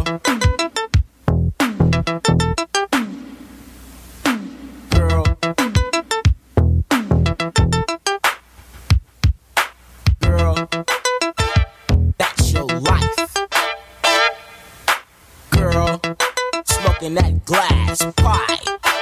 That's your life. Girl, smoking that glass pie.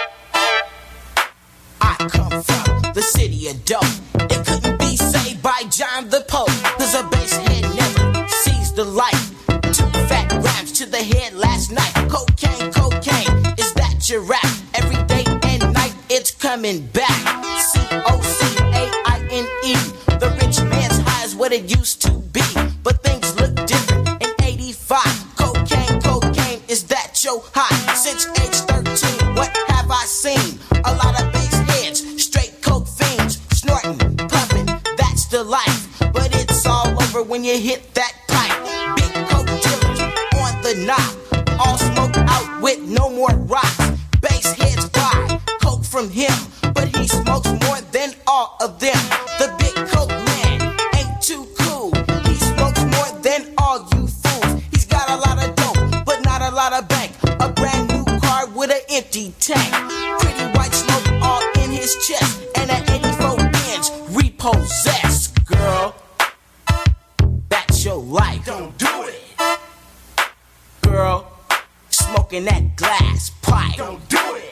I come from the city of dope. It couldn't be saved by John the Pope. Cause a bass head never sees the light. 2 fat grams to the head last night. Cocaine, cocaine, is that your rap? Every day and night it's coming back. COCAINE. The rich man's high is what it used to be. But things look different in 85. Cocaine, cocaine, is that your high? Since age 13, what have I seen? A lot of bass heads, straight coke fiends, snorting, puffing, that's the life. But it's all over when you hit that pipe. Big coke dealers on the knob, all smoked out with no more rocks. Bass heads buy coke from him, but he smokes more than all of them. The big coke man ain't too cool. He smokes more than all you fools. He's got a lot of dope, but not a lot of bank. A brand new car with an empty tank. Pretty white smoke all in his chest, and an 84 Benz repossessed. Girl, that's your life. Don't do it. Girl, smoking that glass pipe. Don't do it.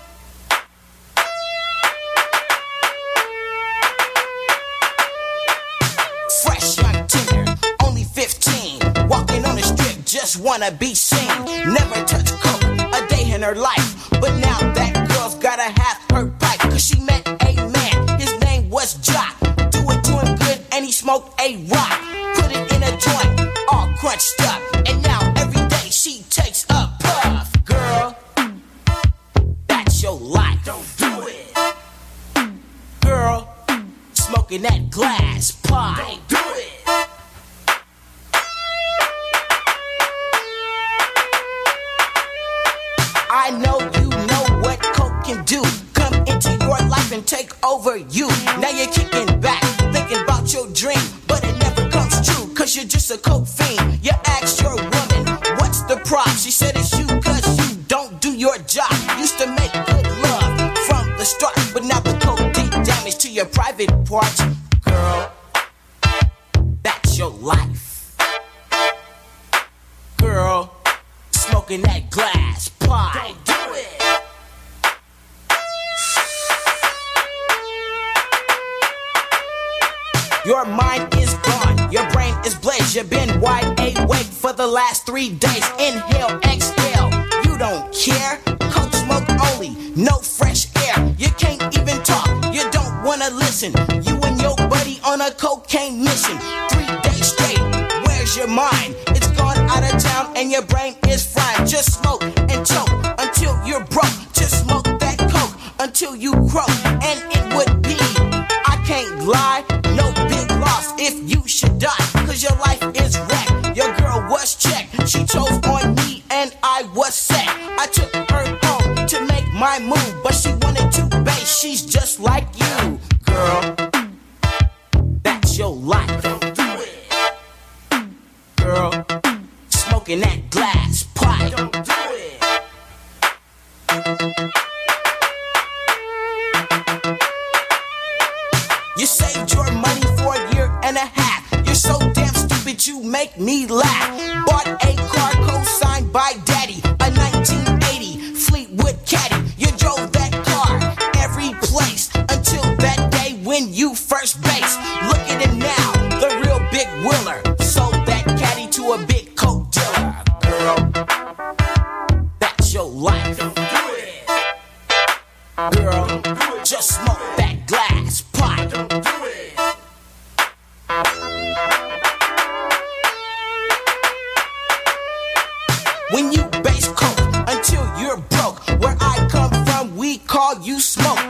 Fresh young tender, only 15, walking on the strip, just wanna be seen. Never touched coke a day in her life, but now that girl's gotta have her pipe. Cause she met a man, his name was Jock. Do it to him good and he smoked a rock. Put it in a joint, all crunched up, and now every day she takes a puff. Girl, that's your life. Don't do it. Girl, smoking that glass pie. Don't do it. I know you know what coke can do. Come into your life and take over you. Now you're kicking back, thinking about your dream, but it never comes true, cause you're just a coke fiend. You asked your woman, what's the problem? She said it's you, cause you don't do your job. Used to make good love from the start, but now the coke did damage to your private parts. Girl, that's your life. Girl, smoking that glass pie. Don't do it. Your mind is gone, your brain is blazed. You've been wide awake for the last 3 days. Inhale, exhale, you don't care. Coke smoke only, no fresh air. You can't even talk, you don't wanna listen. You and your buddy on a cocaine mission. 3 days straight, where's your mind? It's gone out of town and your brain is fried. Just smoke and choke until you're broke. Just smoke that coke until you croak. And it would be, I can't lie, no big loss if you should die. Cause your life is wrecked, your girl was checked. She chose on me and I was set. I took her home to make my move, but she wanted to bass, she's just like you. Girl, that's your life. Don't do it. Girl, smoking that glass pipe. Don't do it. You saved your money for a year and a half. You're so damn stupid, you make me laugh. Bought a car co-signed by daddy, a 1980 Fleetwood Caddy. You drove that car every place until that day when you first base. Look at him now, the real big willer. Sold that caddy to a big coke dealer. Girl, that's your life. Don't do it. Girl, just smoke that glass pipe. Don't do it. When you base coke until you're broke, where I come from we call you smoke.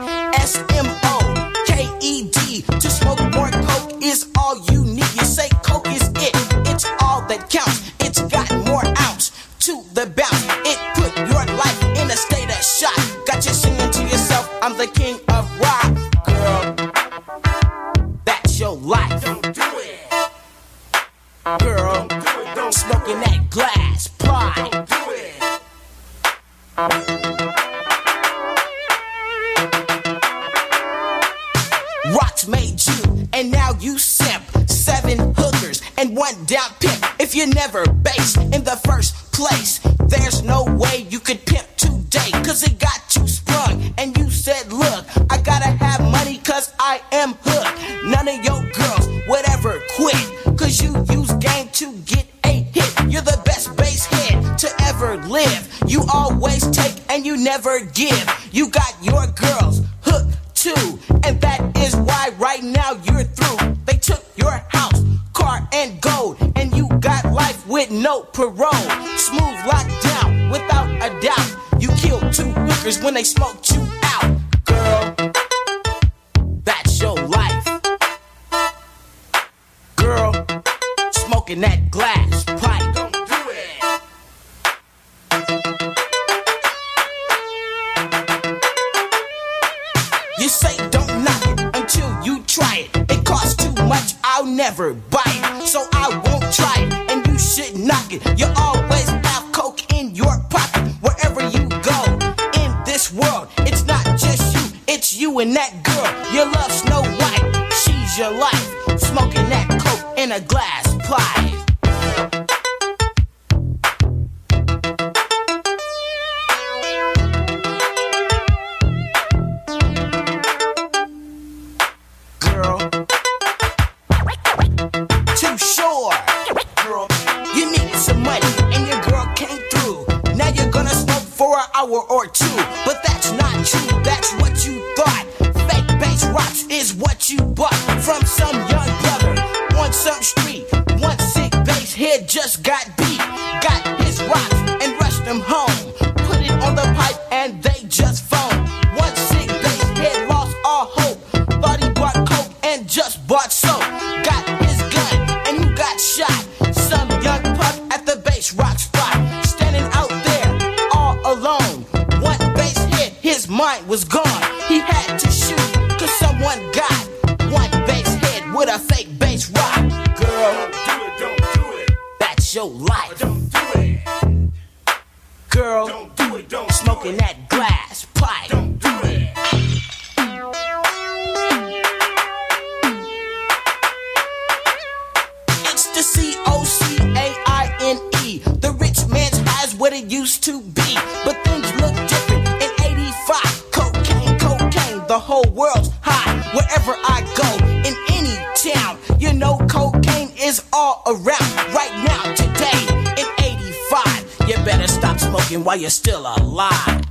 SMOKED. To smoke more coke is all you need. You say coke is it, it's all that counts. It's got more ounce to the bounce. It put your life in a state of shock. Got you singing to yourself, I'm the king of rock. Girl, that's your life. Don't do it. Girl, smoking that glass pie. and now you simp. 7 hookers and 1 down pimp. If you never based in the first place, there's no way you could pimp today. Cause it got you sprung and you said, look, I gotta have money cause I am hooked. None of your girls would ever quit, cause you use game to get a hit. You're the best bass head to ever live. You always take and you never give. You got your girls hooked too, and that is why right now you're through. They took your house, car, and gold, and you got life with no parole. Smooth locked down without a doubt. You killed 2 hookers when they smoked you out. Girl, that's your life. Girl, smoking that glass pipe. Don't do it. You say don't knock it until you try it. It costs too much, I'll never buy it. So I won't try it, and you should knock it. You always have coke in your pocket wherever you go. In this world, it's not just you, it's you and that girl. You love Snow White, she's your life. Smoking that coke in a glass pipe. Hour or 2, but that's not true, that's what you thought. Fake bass rocks is what you bought from some young brother on some street. One sick bass head just got beat, got his rocks and rushed him home. Put it on the pipe and they just phoned. One sick bass head lost all hope, thought he bought coke and just bought soap. Got his gun and you got shot. Some young pup at the bass rock spot, standing out there all alone. One bass hit, his mind was gone. He had to shoot, cause someone got one bass hit with a fake bass rock. Girl, don't do it. That's your life. Don't do it. Girl, don't do it, don't smoking do it. That glass pipe. Don't do it. It's the COCAINE. The rich man's has what it used to be, but things look different in 85. Cocaine, the whole world's high. Wherever I go, in any town, you know cocaine is all around. Right now, today, in 85, you better stop smoking while you're still alive.